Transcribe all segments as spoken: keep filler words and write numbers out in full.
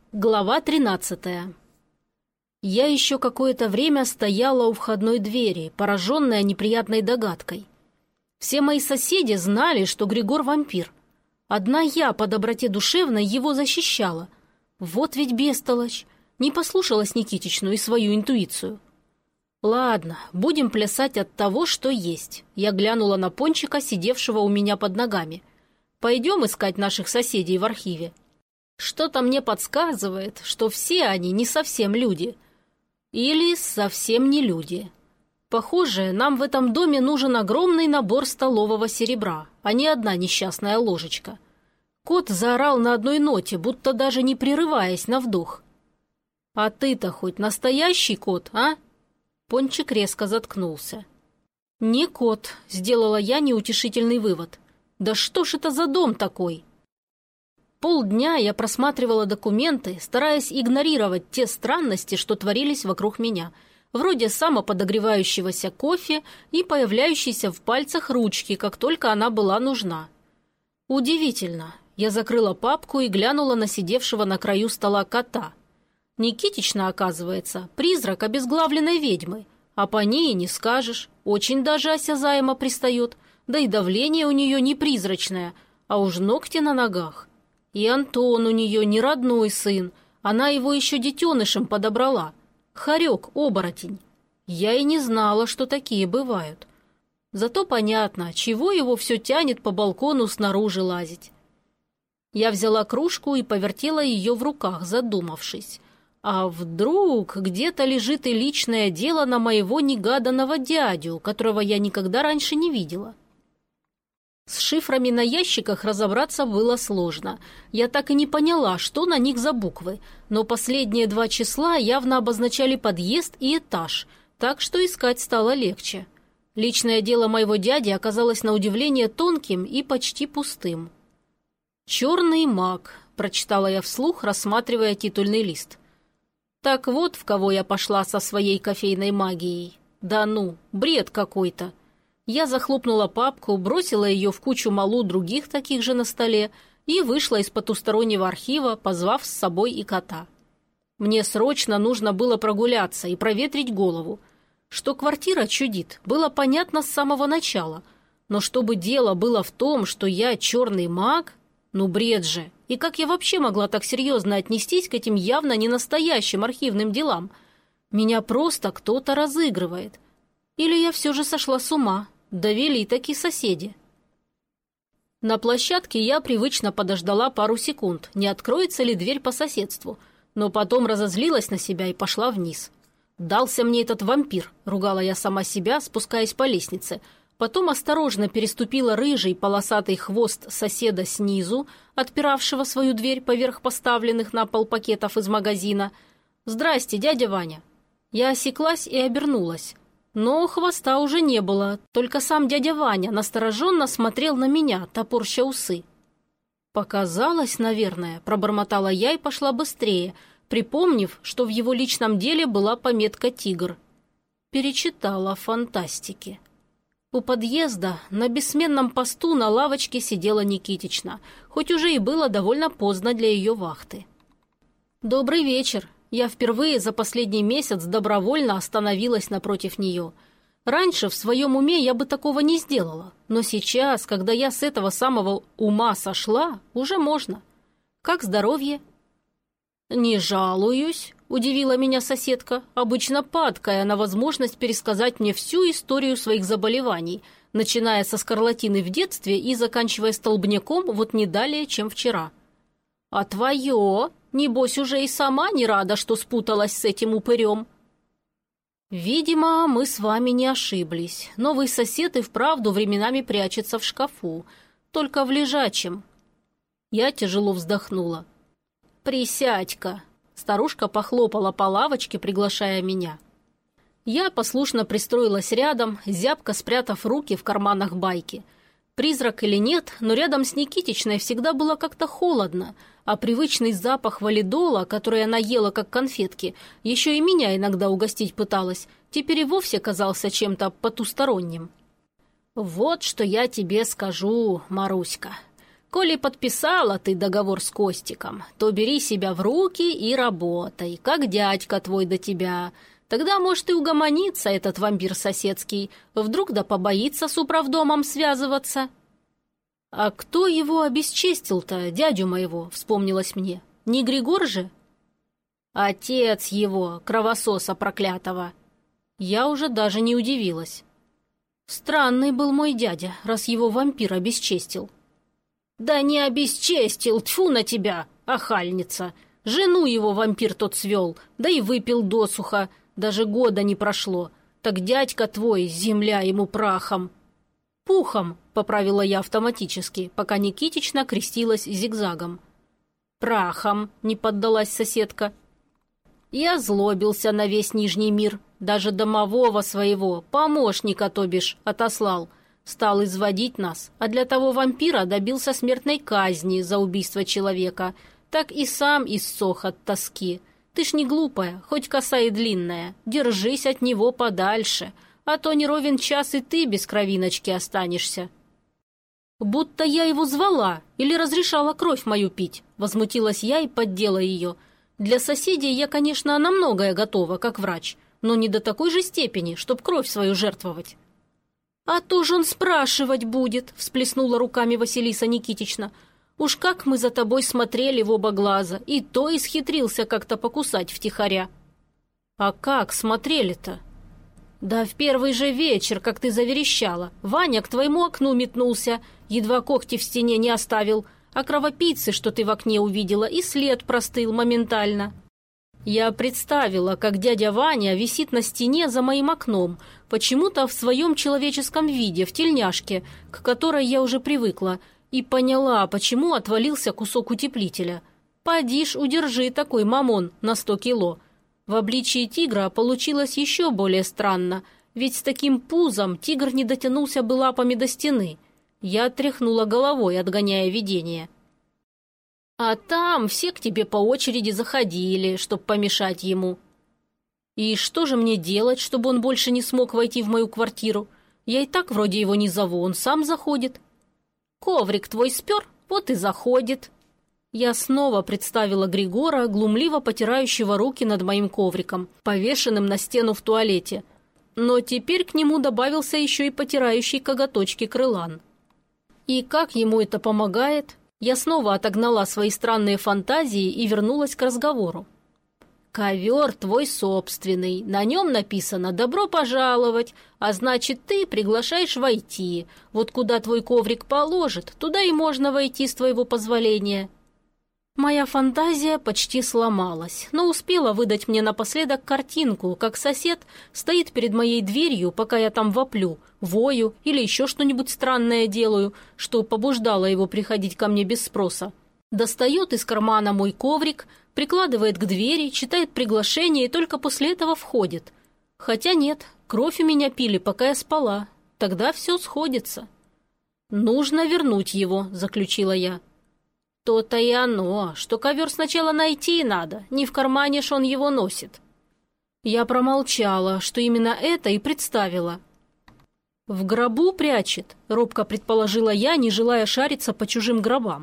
Глава тринадцатая. Я еще какое-то время стояла у входной двери, пораженная неприятной догадкой. Все мои соседи знали, что Григор вампир. Одна я по доброте душевной его защищала. Вот ведь бестолочь, не послушалась Никитичну и свою интуицию. Ладно, будем плясать от того, что есть. Я глянула на Пончика, сидевшего у меня под ногами. Пойдем искать наших соседей в архиве. Что-то мне подсказывает, что все они не совсем люди. Или совсем не люди. Похоже, нам в этом доме нужен огромный набор столового серебра, а не одна несчастная ложечка. Кот заорал на одной ноте, будто даже не прерываясь на вдох. «А ты-то хоть настоящий кот, а?» Пончик резко заткнулся. «Не кот», — сделала я неутешительный вывод. «Да что ж это за дом такой?» Полдня я просматривала документы, стараясь игнорировать те странности, что творились вокруг меня, вроде самоподогревающегося кофе и появляющейся в пальцах ручки, как только она была нужна. Удивительно. Я закрыла папку и глянула на сидевшего на краю стола кота. Никитична, оказывается, призрак обезглавленной ведьмы, а по ней не скажешь, очень даже осязаемо пристает, да и давление у нее не призрачное, а уж ногти на ногах. И Антон у нее не родной сын, она его еще детенышем подобрала. Хорек-оборотень. Я и не знала, что такие бывают. Зато понятно, чего его все тянет по балкону снаружи лазить. Я взяла кружку и повертела ее в руках, задумавшись. А вдруг где-то лежит и личное дело на моего негаданного дядю, которого я никогда раньше не видела? С шифрами на ящиках разобраться было сложно. Я так и не поняла, что на них за буквы, но последние два числа явно обозначали подъезд и этаж, так что искать стало легче. Личное дело моего дяди оказалось на удивление тонким и почти пустым. «Черный маг», — прочитала я вслух, рассматривая титульный лист. Так вот, в кого я пошла со своей кофейной магией. Да ну, бред какой-то. Я захлопнула папку, бросила ее в кучу малу других таких же на столе и вышла из потустороннего архива, позвав с собой и кота. Мне срочно нужно было прогуляться и проветрить голову. Что квартира чудит, было понятно с самого начала. Но чтобы дело было в том, что я черный маг, ну бред же. И как я вообще могла так серьезно отнестись к этим явно не настоящим архивным делам? Меня просто кто-то разыгрывает. Или я все же сошла с ума? Довели такие соседи. На площадке я привычно подождала пару секунд, не откроется ли дверь по соседству, но потом разозлилась на себя и пошла вниз. «Дался мне этот вампир», — ругала я сама себя, спускаясь по лестнице. Потом осторожно переступила рыжий полосатый хвост соседа снизу, отпиравшего свою дверь поверх поставленных на пол пакетов из магазина. «Здрасте, дядя Ваня». Я осеклась и обернулась. Но хвоста уже не было, только сам дядя Ваня настороженно смотрел на меня, топорща усы. «Показалось, наверное», — пробормотала я и пошла быстрее, припомнив, что в его личном деле была пометка «Тигр». Перечитала фантастики. У подъезда на бессменном посту на лавочке сидела Никитична, хоть уже и было довольно поздно для ее вахты. «Добрый вечер». Я впервые за последний месяц добровольно остановилась напротив нее. Раньше в своем уме я бы такого не сделала, но сейчас, когда я с этого самого ума сошла, уже можно. Как здоровье? «Не жалуюсь», — удивила меня соседка, обычно падкая на возможность пересказать мне всю историю своих заболеваний, начиная со скарлатины в детстве и заканчивая столбняком вот не далее, чем вчера. «А твое? Небось, уже и сама не рада, что спуталась с этим упырем». «Видимо, мы с вами не ошиблись. Новый сосед и вправду временами прячется в шкафу, только в лежачем». Я тяжело вздохнула. «Присядь-ка!» Старушка похлопала по лавочке, приглашая меня. Я послушно пристроилась рядом, зябко спрятав руки в карманах байки. Призрак или нет, но рядом с Никитичной всегда было как-то холодно, а привычный запах валидола, который она ела как конфетки, еще и меня иногда угостить пыталась, теперь и вовсе казался чем-то потусторонним. «Вот что я тебе скажу, Маруська. Коли подписала ты договор с Костиком, то бери себя в руки и работай, как дядька твой до тебя. Тогда, может, и угомонится этот вампир соседский, вдруг да побоится с управдомом связываться». «А кто его обесчестил-то, дядю моего?» — вспомнилось мне. «Не Григор же?» «Отец его, кровососа проклятого». Я уже даже не удивилась. Странный был мой дядя, раз его вампир обесчестил. «Да не обесчестил, тьфу на тебя, охальница! Жену его вампир тот свел, да и выпил досуха, даже года не прошло. Так дядька твой, земля ему прахом». «Пухом», — поправила я автоматически, пока Никитична крестилась зигзагом. «Прахом», — не поддалась соседка. Я злобился на весь Нижний мир, даже домового своего, помощника, то бишь, отослал. Стал изводить нас, а для того вампира добился смертной казни за убийство человека. Так и сам иссох от тоски. Ты ж не глупая, хоть коса и длинная, держись от него подальше, а то не ровен час и ты без кровиночки останешься». «Будто я его звала или разрешала кровь мою пить», — возмутилась я и поддела ее. «Для соседей я, конечно, на многое готова, как врач, но не до такой же степени, чтоб кровь свою жертвовать». «А то ж он спрашивать будет», — всплеснула руками Василиса Никитична. «Уж как мы за тобой смотрели в оба глаза, и то исхитрился как-то покусать втихаря». «А как смотрели-то?» «Да в первый же вечер, как ты заверещала, Ваня к твоему окну метнулся, едва когти в стене не оставил, а кровопийцы, что ты в окне увидела, и след простыл моментально». Я представила, как дядя Ваня висит на стене за моим окном, почему-то в своем человеческом виде, в тельняшке, к которой я уже привыкла, и поняла, почему отвалился кусок утеплителя. Поди ж, удержи такой мамон на сто кило. В обличии тигра получилось еще более странно, ведь с таким пузом тигр не дотянулся бы лапами до стены. Я тряхнула головой, отгоняя видение. «А там все к тебе по очереди заходили, чтоб помешать ему». «И что же мне делать, чтобы он больше не смог войти в мою квартиру? Я и так вроде его не зову, он сам заходит». «Коврик твой спер, вот и заходит». Я снова представила Григора, глумливо потирающего руки над моим ковриком, повешенным на стену в туалете. Но теперь к нему добавился еще и потирающий коготочки крылан. И как ему это помогает? Я снова отогнала свои странные фантазии и вернулась к разговору. «Ковер твой собственный, на нем написано «Добро пожаловать», а значит, ты приглашаешь войти. Вот куда твой коврик положит, туда и можно войти с твоего позволения». Моя фантазия почти сломалась, но успела выдать мне напоследок картинку, как сосед стоит перед моей дверью, пока я там воплю, вою или еще что-нибудь странное делаю, что побуждало его приходить ко мне без спроса. Достает из кармана мой коврик, прикладывает к двери, читает приглашение и только после этого входит. Хотя нет, кровь у меня пили, пока я спала. Тогда все сходится. «Нужно вернуть его», — заключила я. «То-то и оно, что ковер сначала найти надо, не в кармане ж он его носит». Я промолчала, что именно это и представила. «В гробу прячет», — робко предположила я, не желая шариться по чужим гробам.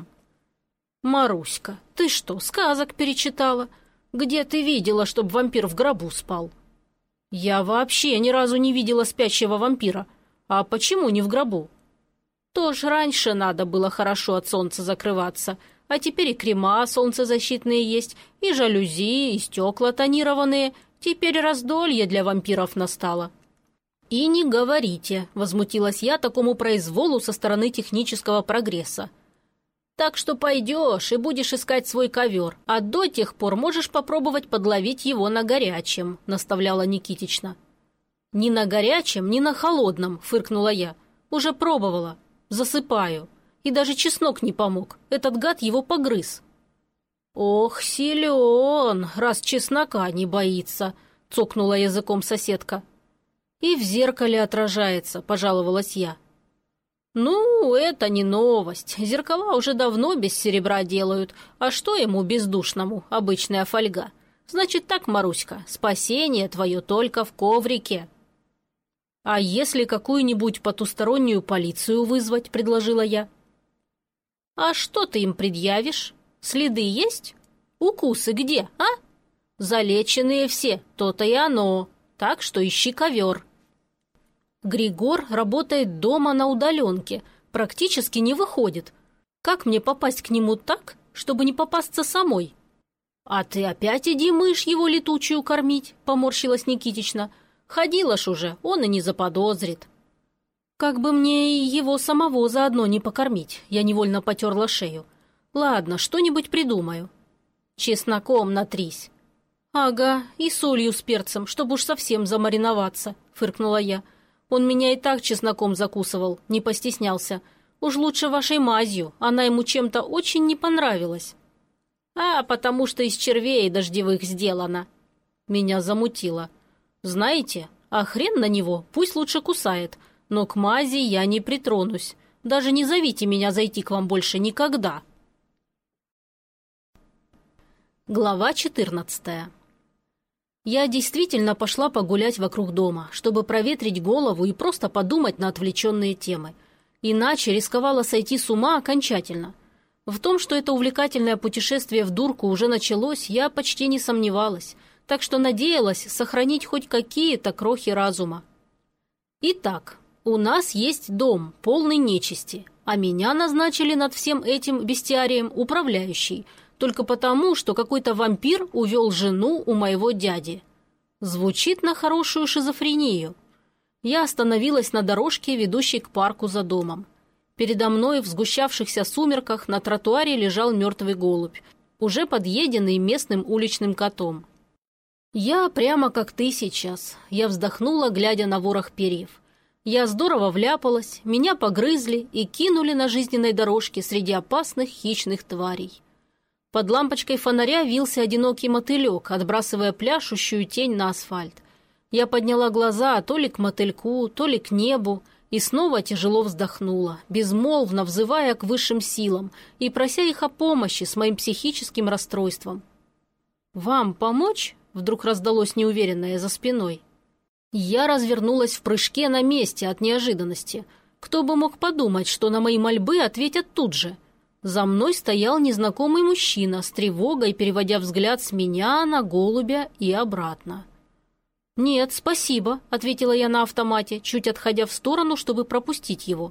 «Маруська, ты что, сказок перечитала? Где ты видела, чтоб вампир в гробу спал?» «Я вообще ни разу не видела спящего вампира. А почему не в гробу?» «Тоже раньше надо было хорошо от солнца закрываться, а теперь и крема солнцезащитные есть, и жалюзи, и стекла тонированные. Теперь раздолье для вампиров настало». «И не говорите», — возмутилась я такому произволу со стороны технического прогресса. «Так что пойдешь и будешь искать свой ковер, а до тех пор можешь попробовать подловить его на горячем», — наставляла Никитична. «Ни на горячем, ни на холодном», — фыркнула я. «Уже пробовала. Засыпаю. И даже чеснок не помог. Этот гад его погрыз». «Ох, силен, раз чеснока не боится», — цокнула языком соседка. «И в зеркале отражается», — пожаловалась я. «Ну, это не новость. Зеркала уже давно без серебра делают. А что ему, бездушному, обычная фольга? Значит так, Маруська, спасение твое только в коврике». «А если какую-нибудь потустороннюю полицию вызвать?» — предложила я. «А что ты им предъявишь? Следы есть? Укусы где, а? Залеченные все, то-то и оно, так что ищи ковер». Григор работает дома на удаленке, практически не выходит. Как мне попасть к нему так, чтобы не попасться самой? «А ты опять иди мышь его летучую кормить», — поморщилась Никитична. «Ходила ж уже, он и не заподозрит». «Как бы мне и его самого заодно не покормить», — я невольно потерла шею. «Ладно, что-нибудь придумаю». «Чесноком натрись». «Ага, и солью с перцем, чтобы уж совсем замариноваться», — фыркнула я. «Он меня и так чесноком закусывал, не постеснялся. Уж лучше вашей мазью, она ему чем-то очень не понравилась». «А потому что из червей дождевых сделано». Меня замутило. «Знаете, а хрен на него, пусть лучше кусает, но к мази я не притронусь. Даже не зовите меня зайти к вам больше никогда». Глава четырнадцатая. Я действительно пошла погулять вокруг дома, чтобы проветрить голову и просто подумать на отвлеченные темы. Иначе рисковала сойти с ума окончательно. В том, что это увлекательное путешествие в дурку уже началось, я почти не сомневалась, так что надеялась сохранить хоть какие-то крохи разума. Итак, у нас есть дом, полный нечисти, а меня назначили над всем этим бестиарием управляющий, только потому, что какой-то вампир увел жену у моего дяди. Звучит на хорошую шизофрению. Я остановилась на дорожке, ведущей к парку за домом. Передо мной в сгущавшихся сумерках на тротуаре лежал мертвый голубь, уже подъеденный местным уличным котом. «Я прямо как ты сейчас», — я вздохнула, глядя на ворох перьев. Я здорово вляпалась, меня погрызли и кинули на жизненной дорожке среди опасных хищных тварей. Под лампочкой фонаря вился одинокий мотылек, отбрасывая пляшущую тень на асфальт. Я подняла глаза то ли к мотыльку, то ли к небу, и снова тяжело вздохнула, безмолвно взывая к высшим силам и прося их о помощи с моим психическим расстройством. «Вам помочь?» — вдруг раздалось неуверенное за спиной. Я развернулась в прыжке на месте от неожиданности. Кто бы мог подумать, что на мои мольбы ответят тут же? За мной стоял незнакомый мужчина, с тревогой переводя взгляд с меня на голубя и обратно. «Нет, спасибо», — ответила я на автомате, чуть отходя в сторону, чтобы пропустить его.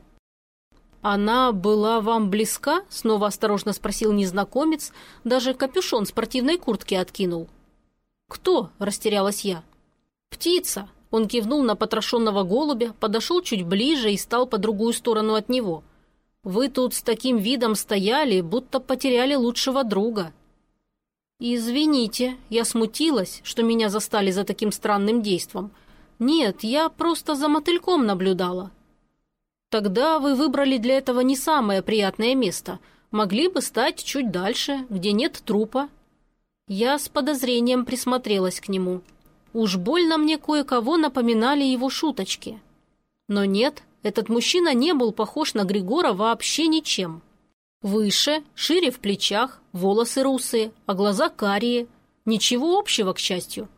«Она была вам близка?» — снова осторожно спросил незнакомец, даже капюшон спортивной куртки откинул. «Кто?» — растерялась я. «Птица!» — он кивнул на потрошенного голубя, подошел чуть ближе и стал по другую сторону от него. «Вы тут с таким видом стояли, будто потеряли лучшего друга». «Извините, я смутилась, что меня застали за таким странным действом. Нет, я просто за мотыльком наблюдала». «Тогда вы выбрали для этого не самое приятное место. Могли бы стать чуть дальше, где нет трупа». Я с подозрением присмотрелась к нему. Уж больно мне кое-кого напоминали его шуточки. Но нет, этот мужчина не был похож на Григора вообще ничем. Выше, шире в плечах, волосы русые, а глаза карие. Ничего общего, к счастью.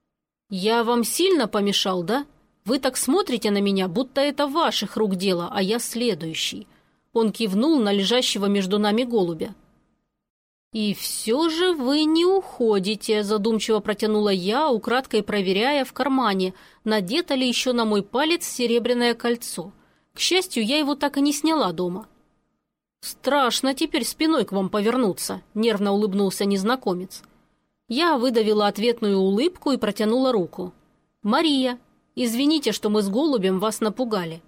«Я вам сильно помешал, да? Вы так смотрите на меня, будто это ваших рук дело, а я следующий». Он кивнул на лежащего между нами голубя. «И все же вы не уходите», — задумчиво протянула я, украдкой проверяя в кармане, надето ли еще на мой палец серебряное кольцо. К счастью, я его так и не сняла дома. «Страшно теперь спиной к вам повернуться», — нервно улыбнулся незнакомец. Я выдавила ответную улыбку и протянула руку. «Мария, извините, что мы с голубем вас напугали».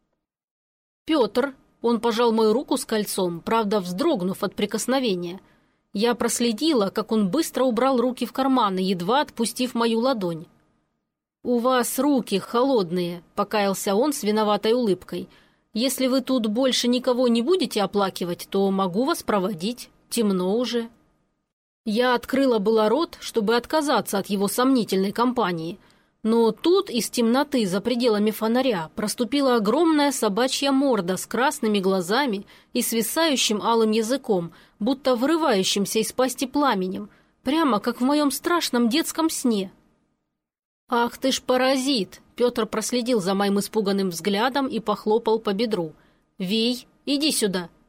«Петр», — он пожал мою руку с кольцом, правда, вздрогнув от прикосновения. Я проследила, как он быстро убрал руки в карманы, едва отпустив мою ладонь. «У вас руки холодные», — покаялся он с виноватой улыбкой. «Если вы тут больше никого не будете оплакивать, то могу вас проводить. Темно уже». Я открыла было рот, чтобы отказаться от его сомнительной компании, но тут из темноты за пределами фонаря проступила огромная собачья морда с красными глазами и свисающим алым языком, будто вырывающимся из пасти пламенем, прямо как в моем страшном детском сне. «Ах ты ж паразит!» Петр проследил за моим испуганным взглядом и похлопал по бедру. «Вей, иди сюда!»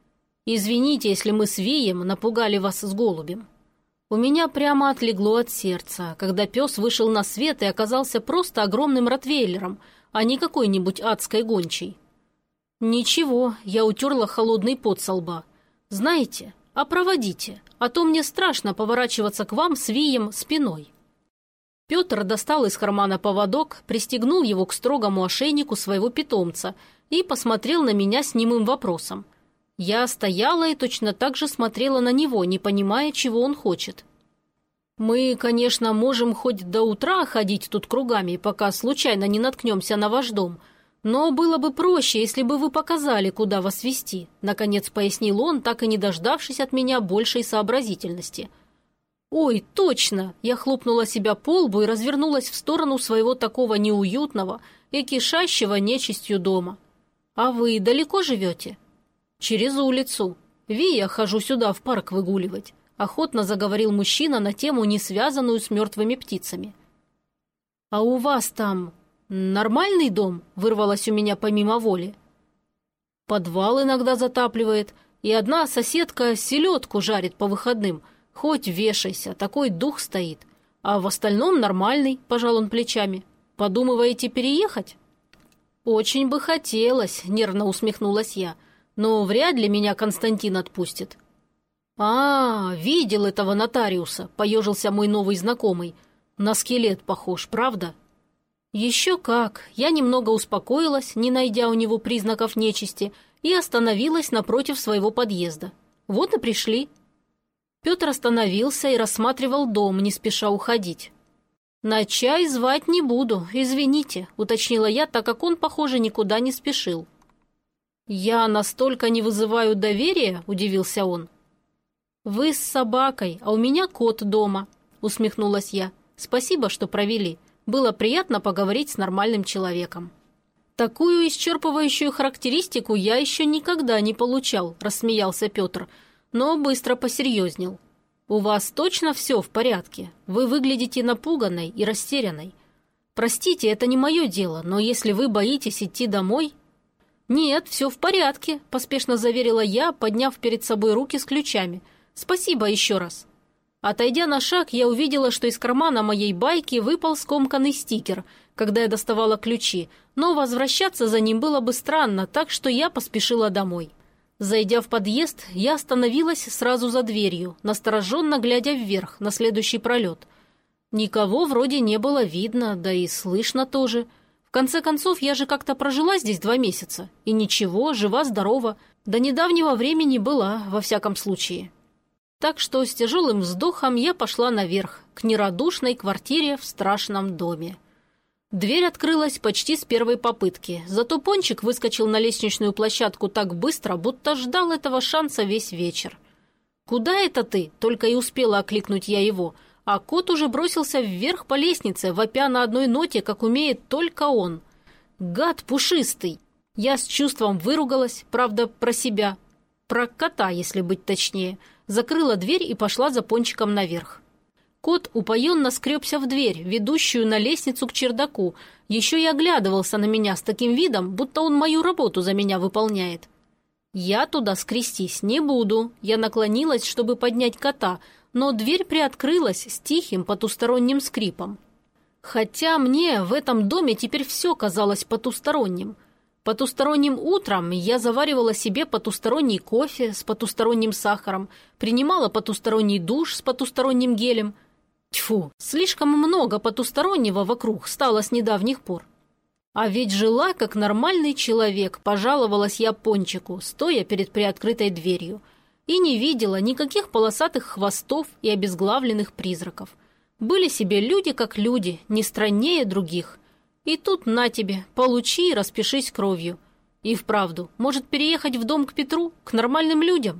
Извините, если мы с Вием напугали вас с голубем». У меня прямо отлегло от сердца, когда пес вышел на свет и оказался просто огромным ротвейлером, а не какой-нибудь адской гончей. «Ничего», — я утерла холодный пот со лба. «Знаете, а проводите, а то мне страшно поворачиваться к вам с Вием спиной». Петр достал из кармана поводок, пристегнул его к строгому ошейнику своего питомца и посмотрел на меня с немым вопросом. Я стояла и точно так же смотрела на него, не понимая, чего он хочет. «Мы, конечно, можем хоть до утра ходить тут кругами, пока случайно не наткнемся на ваш дом, но было бы проще, если бы вы показали, куда вас вести», наконец пояснил он, так и не дождавшись от меня большей сообразительности. «Ой, точно!» Я хлопнула себя по лбу и развернулась в сторону своего такого неуютного и кишащего нечистью дома. «А вы далеко живете?» «Через улицу. Ви, я хожу сюда в парк выгуливать», — охотно заговорил мужчина на тему, не связанную с мертвыми птицами. «А у вас там нормальный дом?» — вырвалось у меня помимо воли. «Подвал иногда затапливает, и одна соседка селедку жарит по выходным. Хоть вешайся, такой дух стоит. А в остальном нормальный», — пожал он плечами. «Подумываете переехать?» «Очень бы хотелось», — нервно усмехнулась я. «Но вряд ли меня Константин отпустит». «А, видел этого нотариуса», — поежился мой новый знакомый. «На скелет похож, правда?» «Еще как». Я немного успокоилась, не найдя у него признаков нечисти, и остановилась напротив своего подъезда. Вот и пришли. Петр остановился и рассматривал дом, не спеша уходить. «На чай звать не буду, извините», — уточнила я, так как он, похоже, никуда не спешил. «Я настолько не вызываю доверия?» – удивился он. «Вы с собакой, а у меня кот дома», – усмехнулась я. «Спасибо, что провели. Было приятно поговорить с нормальным человеком». «Такую исчерпывающую характеристику я еще никогда не получал», – рассмеялся Петр, но быстро посерьезнел. «У вас точно все в порядке? Вы выглядите напуганной и растерянной. Простите, это не мое дело, но если вы боитесь идти домой...» «Нет, все в порядке», – поспешно заверила я, подняв перед собой руки с ключами. «Спасибо еще раз». Отойдя на шаг, я увидела, что из кармана моей байки выпал скомканный стикер, когда я доставала ключи, но возвращаться за ним было бы странно, так что я поспешила домой. Зайдя в подъезд, я остановилась сразу за дверью, настороженно глядя вверх, на следующий пролет. Никого вроде не было видно, да и слышно тоже. В конце концов, я же как-то прожила здесь два месяца. И ничего, жива-здорова. До недавнего времени была, во всяком случае. Так что с тяжелым вздохом я пошла наверх, к нерадушной квартире в страшном доме. Дверь открылась почти с первой попытки, зато Пончик выскочил на лестничную площадку так быстро, будто ждал этого шанса весь вечер. «Куда это ты?» – только и успела окликнуть я его – а кот уже бросился вверх по лестнице, вопя на одной ноте, как умеет только он. «Гад пушистый!» Я с чувством выругалась, правда, про себя. Про кота, если быть точнее. Закрыла дверь и пошла за Пончиком наверх. Кот упоенно скребся в дверь, ведущую на лестницу к чердаку, еще и оглядывался на меня с таким видом, будто он мою работу за меня выполняет. «Я туда скрестись не буду». Я наклонилась, чтобы поднять кота, но дверь приоткрылась с тихим потусторонним скрипом. Хотя мне в этом доме теперь все казалось потусторонним. Потусторонним утром я заваривала себе потусторонний кофе с потусторонним сахаром, принимала потусторонний душ с потусторонним гелем. Тьфу, слишком много потустороннего вокруг стало с недавних пор. А ведь жила как нормальный человек, пожаловалась я Пончику, стоя перед приоткрытой дверью. И не видела никаких полосатых хвостов и обезглавленных призраков. Были себе люди как люди, не страннее других. И тут на тебе, получи и распишись кровью. И вправду, может переехать в дом к Петру, к нормальным людям?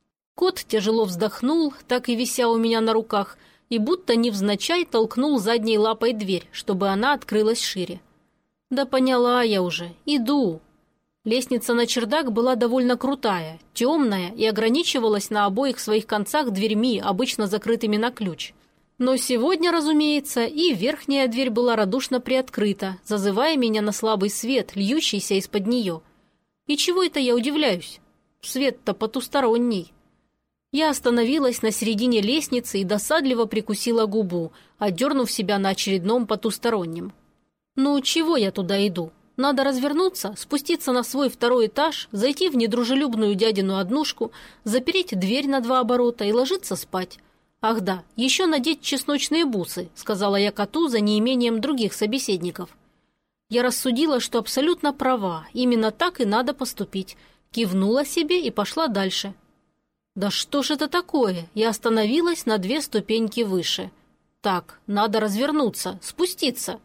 Кот тяжело вздохнул, так и вися у меня на руках, и будто невзначай толкнул задней лапой дверь, чтобы она открылась шире. Да поняла я уже, иду. Лестница на чердак была довольно крутая, темная и ограничивалась на обоих своих концах дверьми, обычно закрытыми на ключ. Но сегодня, разумеется, и верхняя дверь была радушно приоткрыта, зазывая меня на слабый свет, льющийся из-под нее. И чего это я удивляюсь? Свет-то потусторонний. Я остановилась на середине лестницы и досадливо прикусила губу, отдернув себя на очередном потустороннем. Ну, чего я туда иду? Надо развернуться, спуститься на свой второй этаж, зайти в недружелюбную дядину однушку, запереть дверь на два оборота и ложиться спать. Ах да, еще надеть чесночные бусы, сказала я коту за неимением других собеседников. Я рассудила, что абсолютно права, именно так и надо поступить. Кивнула себе и пошла дальше. Да что ж это такое? Я остановилась на две ступеньки выше. Так, надо развернуться, спуститься.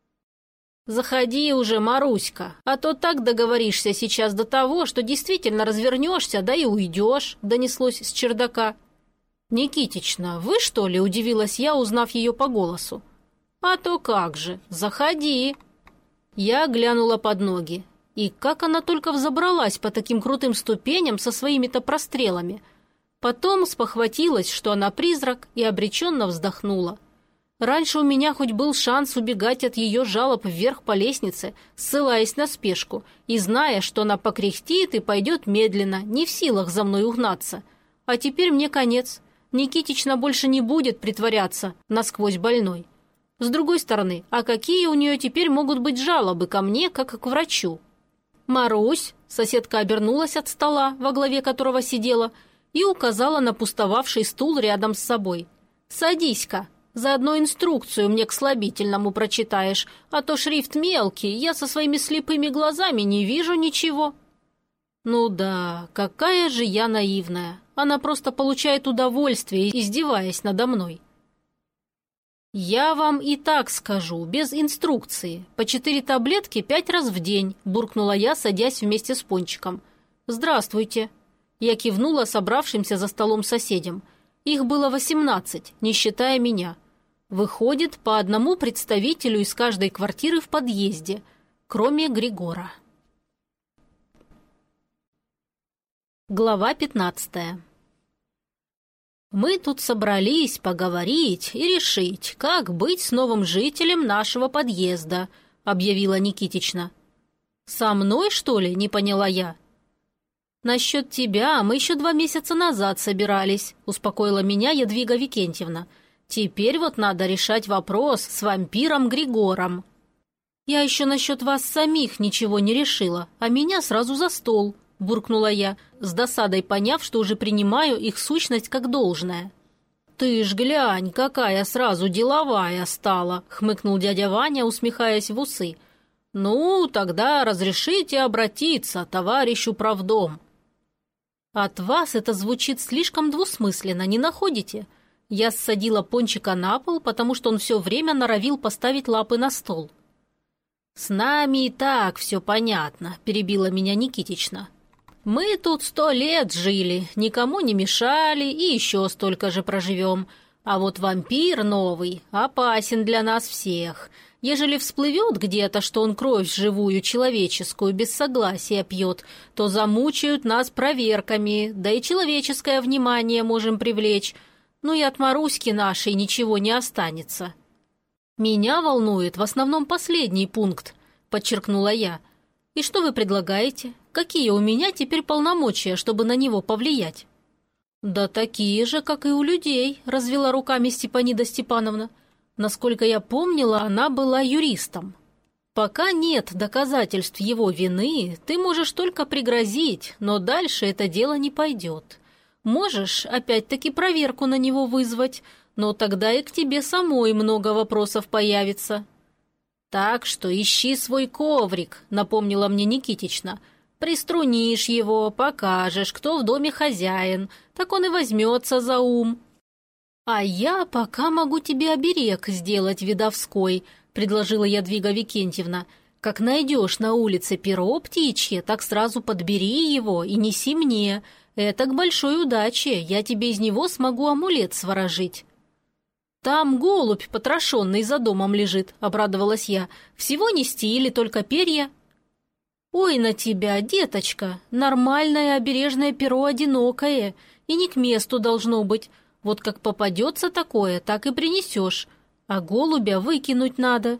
«Заходи уже, Маруська, а то так договоришься сейчас до того, что действительно развернешься, да и уйдешь», — донеслось с чердака. «Никитична, вы что ли?» — удивилась я, узнав ее по голосу. «А то как же, заходи». Я глянула под ноги. И как она только взобралась по таким крутым ступеням со своими-то прострелами. Потом спохватилась, что она призрак, и обреченно вздохнула. Раньше у меня хоть был шанс убегать от ее жалоб вверх по лестнице, ссылаясь на спешку, и зная, что она покряхтит и пойдет медленно, не в силах за мной угнаться. А теперь мне конец. Никитична больше не будет притворяться насквозь больной. С другой стороны, а какие у нее теперь могут быть жалобы ко мне, как к врачу? «Марусь», — соседка обернулась от стола, во главе которого сидела, и указала на пустовавший стул рядом с собой. «Садись-ка. Заодно инструкцию мне к слабительному прочитаешь, а то шрифт мелкий, я со своими слепыми глазами не вижу ничего». Ну да, какая же я наивная. Она просто получает удовольствие, издеваясь надо мной. «Я вам и так скажу, без инструкции. По четыре таблетки пять раз в день», – буркнула я, садясь вместе с Пончиком. «Здравствуйте». Я кивнула собравшимся за столом соседям. Их было восемнадцать, не считая меня. Выходит, по одному представителю из каждой квартиры в подъезде, кроме Григора. Глава пятнадцатая. Мы тут собрались поговорить и решить, как быть с новым жителем нашего подъезда, объявила Никитична. Со мной, что ли, не поняла я? Насчет тебя мы еще два месяца назад собирались, успокоила меня Ядвига Викентьевна. Теперь вот надо решать вопрос с вампиром Григором. Я еще насчет вас самих ничего не решила, а меня сразу за стол, буркнула я, с досадой поняв, что уже принимаю их сущность как должное. «Ты ж глянь, какая сразу деловая стала!» — хмыкнул дядя Ваня, усмехаясь в усы. «Ну, тогда разрешите обратиться, товарищ управдом». «От вас это звучит слишком двусмысленно, не находите?» Я ссадила Пончика на пол, потому что он все время норовил поставить лапы на стол. «С нами и так все понятно», — перебила меня Никитична. «Мы тут сто лет жили, никому не мешали и еще столько же проживем. А вот вампир новый опасен для нас всех. Ежели всплывет где-то, что он кровь живую человеческую без согласия пьет, то замучают нас проверками, да и человеческое внимание можем привлечь. Ну и от Маруськи нашей ничего не останется». «Меня волнует в основном последний пункт», — подчеркнула я. «И что вы предлагаете? Какие у меня теперь полномочия, чтобы на него повлиять?» «Да такие же, как и у людей», — развела руками Степанида Степановна. Насколько я помнила, она была юристом. «Пока нет доказательств его вины, ты можешь только пригрозить, но дальше это дело не пойдет. Можешь опять-таки проверку на него вызвать, но тогда и к тебе самой много вопросов появится». «Так что ищи свой коврик», — напомнила мне Никитична. «Приструнишь его, покажешь, кто в доме хозяин, так он и возьмется за ум». «А я пока могу тебе оберег сделать видовской», — предложила Ядвига Викентьевна. «Как найдешь на улице перо птичье, так сразу подбери его и неси мне. Это к большой удаче, я тебе из него смогу амулет сворожить». «Там голубь потрошенный за домом лежит», — обрадовалась я. «Всего нести или только перья?» «Ой, на тебя, деточка, нормальное обережное перо одинокое, и не к месту должно быть. Вот как попадется такое, так и принесешь, а голубя выкинуть надо».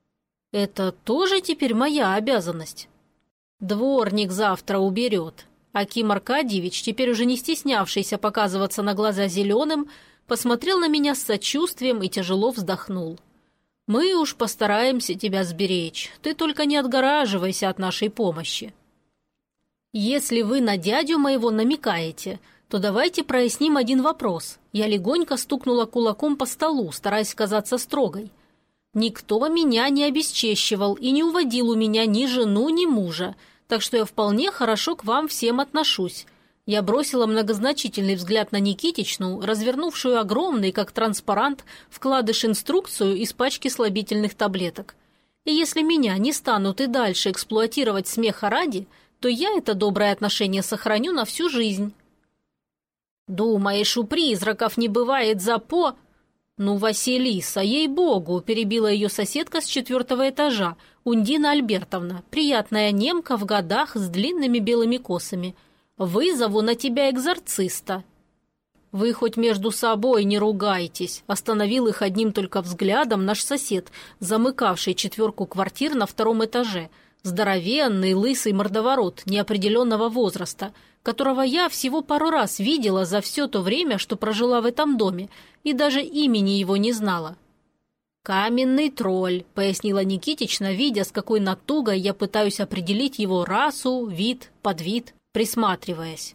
«Это тоже теперь моя обязанность?» «Дворник завтра уберет. Аким Аркадьевич, теперь уже не стеснявшийся показываться на глаза зеленым, посмотрел на меня с сочувствием и тяжело вздохнул. «Мы уж постараемся тебя сберечь, ты только не отгораживайся от нашей помощи». «Если вы на дядю моего намекаете, то давайте проясним один вопрос». Я легонько стукнула кулаком по столу, стараясь казаться строгой. «Никто меня не обесчещивал и не уводил у меня ни жену, ни мужа, так что я вполне хорошо к вам всем отношусь». Я бросила многозначительный взгляд на Никитичну, развернувшую огромный, как транспарант, вкладыш-инструкцию из пачки слабительных таблеток. И если меня не станут и дальше эксплуатировать смеха ради, то я это доброе отношение сохраню на всю жизнь. «Думаешь, у призраков не бывает запо...» «Ну, Василиса, ей-богу!» – перебила ее соседка с четвертого этажа, Ундина Альбертовна, приятная немка в годах с длинными белыми косами. «Вызову на тебя экзорциста». «Вы хоть между собой не ругайтесь», – остановил их одним только взглядом наш сосед, замыкавший четверку квартир на втором этаже, здоровенный лысый мордоворот неопределенного возраста, которого я всего пару раз видела за все то время, что прожила в этом доме, и даже имени его не знала. «Каменный тролль», – пояснила Никитична, видя, с какой натугой я пытаюсь определить его расу, вид, подвид, присматриваясь.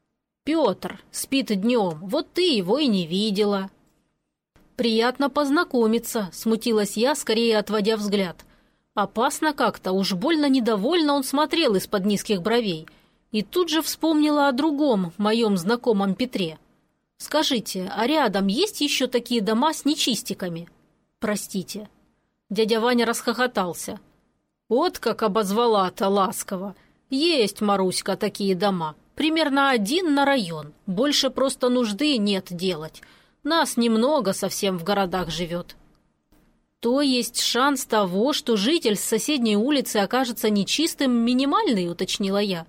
«Петр спит днем, вот ты его и не видела». «Приятно познакомиться», – смутилась я, скорее отводя взгляд. Опасно как-то, уж больно недовольно он смотрел из-под низких бровей. И тут же вспомнила о другом, моем знакомом Петре. «Скажите, а рядом есть еще такие дома с нечистиками?» «Простите». Дядя Ваня расхохотался. «Вот как обозвала-то ласково. Есть, Маруська, такие дома. Примерно один на район. Больше просто нужды нет делать. Нас немного совсем в городах живет». «То есть шанс того, что житель с соседней улицы окажется нечистым, минимальный?» – уточнила я.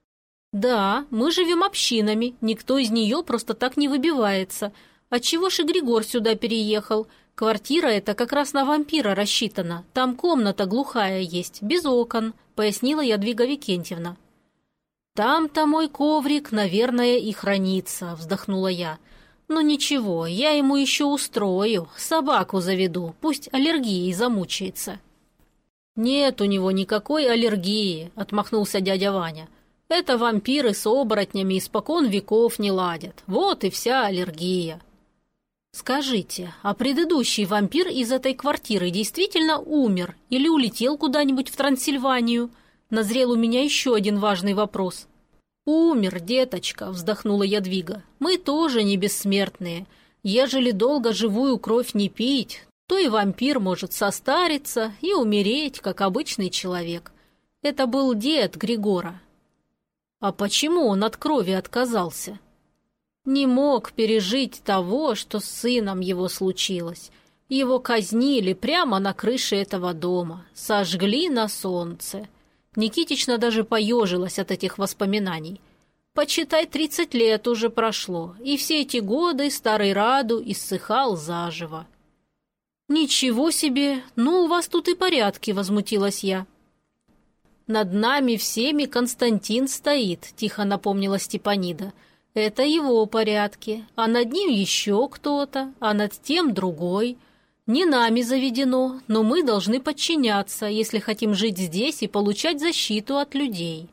«Да, мы живем общинами, никто из нее просто так не выбивается. Отчего ж и Григор сюда переехал? Квартира эта как раз на вампира рассчитана. Там комната глухая есть, без окон», – пояснила Ядвига Викентьевна. «Там-то мой коврик, наверное, и хранится», – вздохнула я. «Ну ничего, я ему еще устрою, собаку заведу, пусть аллергией замучается». «Нет у него никакой аллергии», – отмахнулся дядя Ваня. «Это вампиры с оборотнями испокон веков не ладят. Вот и вся аллергия». «Скажите, а предыдущий вампир из этой квартиры действительно умер или улетел куда-нибудь в Трансильванию?» Назрел у меня еще один важный вопрос. «Умер, деточка», – вздохнула Ядвига. «Мы тоже не бессмертные. Ежели долго живую кровь не пить, то и вампир может состариться и умереть, как обычный человек. Это был дед Григора». «А почему он от крови отказался?» «Не мог пережить того, что с сыном его случилось. Его казнили прямо на крыше этого дома, сожгли на солнце». Никитична даже поежилась от этих воспоминаний. Почитай, тридцать лет уже прошло, и все эти годы старый Раду иссыхал заживо. «Ничего себе! Ну, у вас тут и порядки», — возмутилась я. «Над нами всеми Константин стоит», — тихо напомнила Степанида. «Это его порядки, а над ним еще кто-то, а над тем другой. Не нами заведено, но мы должны подчиняться, если хотим жить здесь и получать защиту от людей».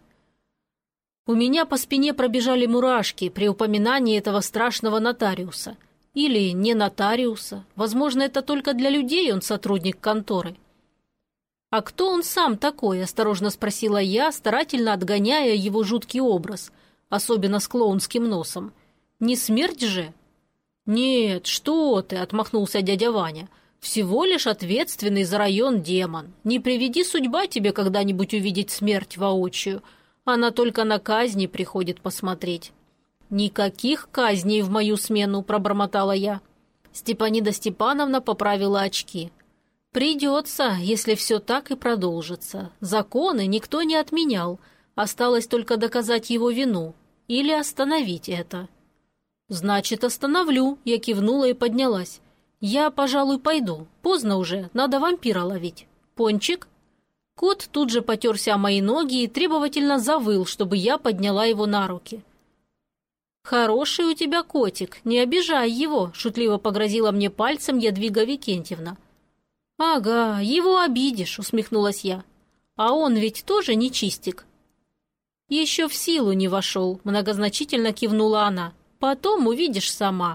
У меня по спине пробежали мурашки при упоминании этого страшного нотариуса. Или не нотариуса. Возможно, это только для людей он сотрудник конторы. «А кто он сам такой?» – осторожно спросила я, старательно отгоняя его жуткий образ, особенно с клоунским носом. «Не смерть же?» «Нет, что ты!» – отмахнулся дядя Ваня. «Всего лишь ответственный за район демон. Не приведи судьба тебе когда-нибудь увидеть смерть воочию. Она только на казни приходит посмотреть». «Никаких казней в мою смену», – пробормотала я. Степанида Степановна поправила очки. «Придется, если все так и продолжится. Законы никто не отменял. Осталось только доказать его вину. Или остановить это». «Значит, остановлю», – я кивнула и поднялась. «Я, пожалуй, пойду. Поздно уже, надо вампира ловить. Пончик?» Кот тут же потерся о мои ноги и требовательно завыл, чтобы я подняла его на руки. «Хороший у тебя котик, не обижай его», – шутливо погрозила мне пальцем Ядвига Викентьевна. «Ага, его обидишь», – усмехнулась я. «А он ведь тоже не чистик». «Еще в силу не вошел», – многозначительно кивнула она. «Потом увидишь сама».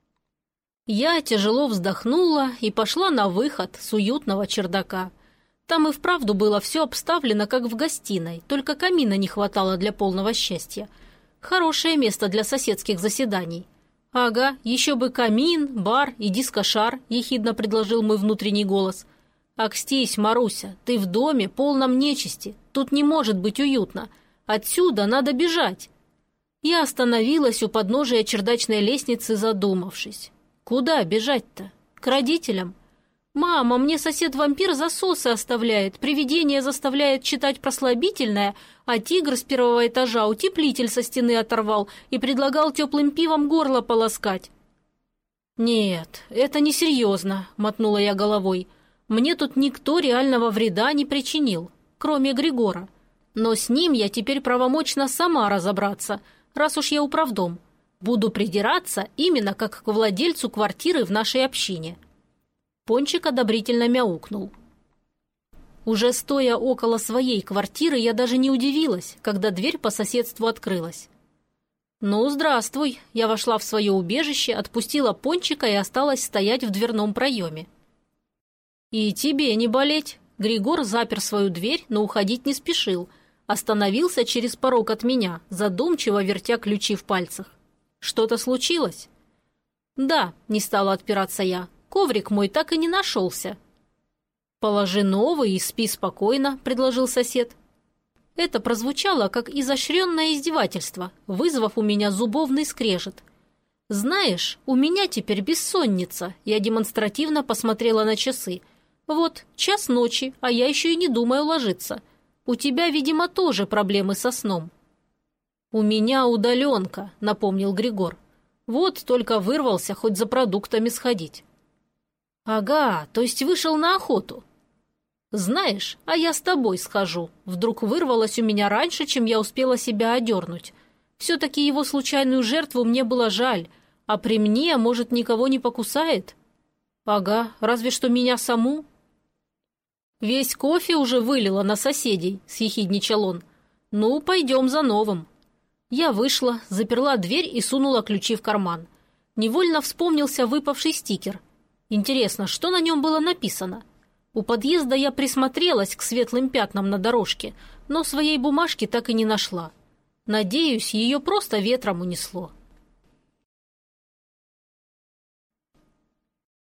Я тяжело вздохнула и пошла на выход с уютного чердака. Там и вправду было все обставлено, как в гостиной, только камина не хватало для полного счастья. Хорошее место для соседских заседаний. «Ага, еще бы камин, бар и дискошар», – ехидно предложил мой внутренний голос. «Акстись, Маруся, ты в доме, полном нечисти. Тут не может быть уютно. Отсюда надо бежать». Я остановилась у подножия чердачной лестницы, задумавшись. Куда бежать-то? К родителям? «Мама, мне сосед-вампир засосы оставляет, привидение заставляет читать прослабительное, а тигр с первого этажа утеплитель со стены оторвал и предлагал теплым пивом горло полоскать». «Нет, это несерьезно», — мотнула я головой. «Мне тут никто реального вреда не причинил, кроме Григора. Но с ним я теперь правомочна сама разобраться, раз уж я управдом. Буду придираться именно как к владельцу квартиры в нашей общине». Пончик одобрительно мяукнул. Уже стоя около своей квартиры, я даже не удивилась, когда дверь по соседству открылась. «Ну, здравствуй!» Я вошла в свое убежище, отпустила Пончика и осталась стоять в дверном проеме. «И тебе не болеть!» Григор запер свою дверь, но уходить не спешил. Остановился через порог от меня, задумчиво вертя ключи в пальцах. «Что-то случилось?» «Да», — не стала отпираться я. «Коврик мой так и не нашелся». «Положи новый и спи спокойно», — предложил сосед. Это прозвучало, как изощренное издевательство, вызвав у меня зубовный скрежет. «Знаешь, у меня теперь бессонница», — я демонстративно посмотрела на часы. «Вот, час ночи, а я еще и не думаю ложиться. У тебя, видимо, тоже проблемы со сном». «У меня удаленка», — напомнил Григор. «Вот только вырвался хоть за продуктами сходить». «Ага, то есть вышел на охоту?» «Знаешь, а я с тобой схожу», — вдруг вырвалось у меня раньше, чем я успела себя одернуть. Все-таки его случайную жертву мне было жаль, а при мне, может, никого не покусает? «Ага, разве что меня саму». «Весь кофе уже вылила на соседей», — съехидничал он. «Ну, пойдем за новым». Я вышла, заперла дверь и сунула ключи в карман. Невольно вспомнился выпавший стикер. Интересно, что на нем было написано? У подъезда я присмотрелась к светлым пятнам на дорожке, но своей бумажки так и не нашла. Надеюсь, ее просто ветром унесло.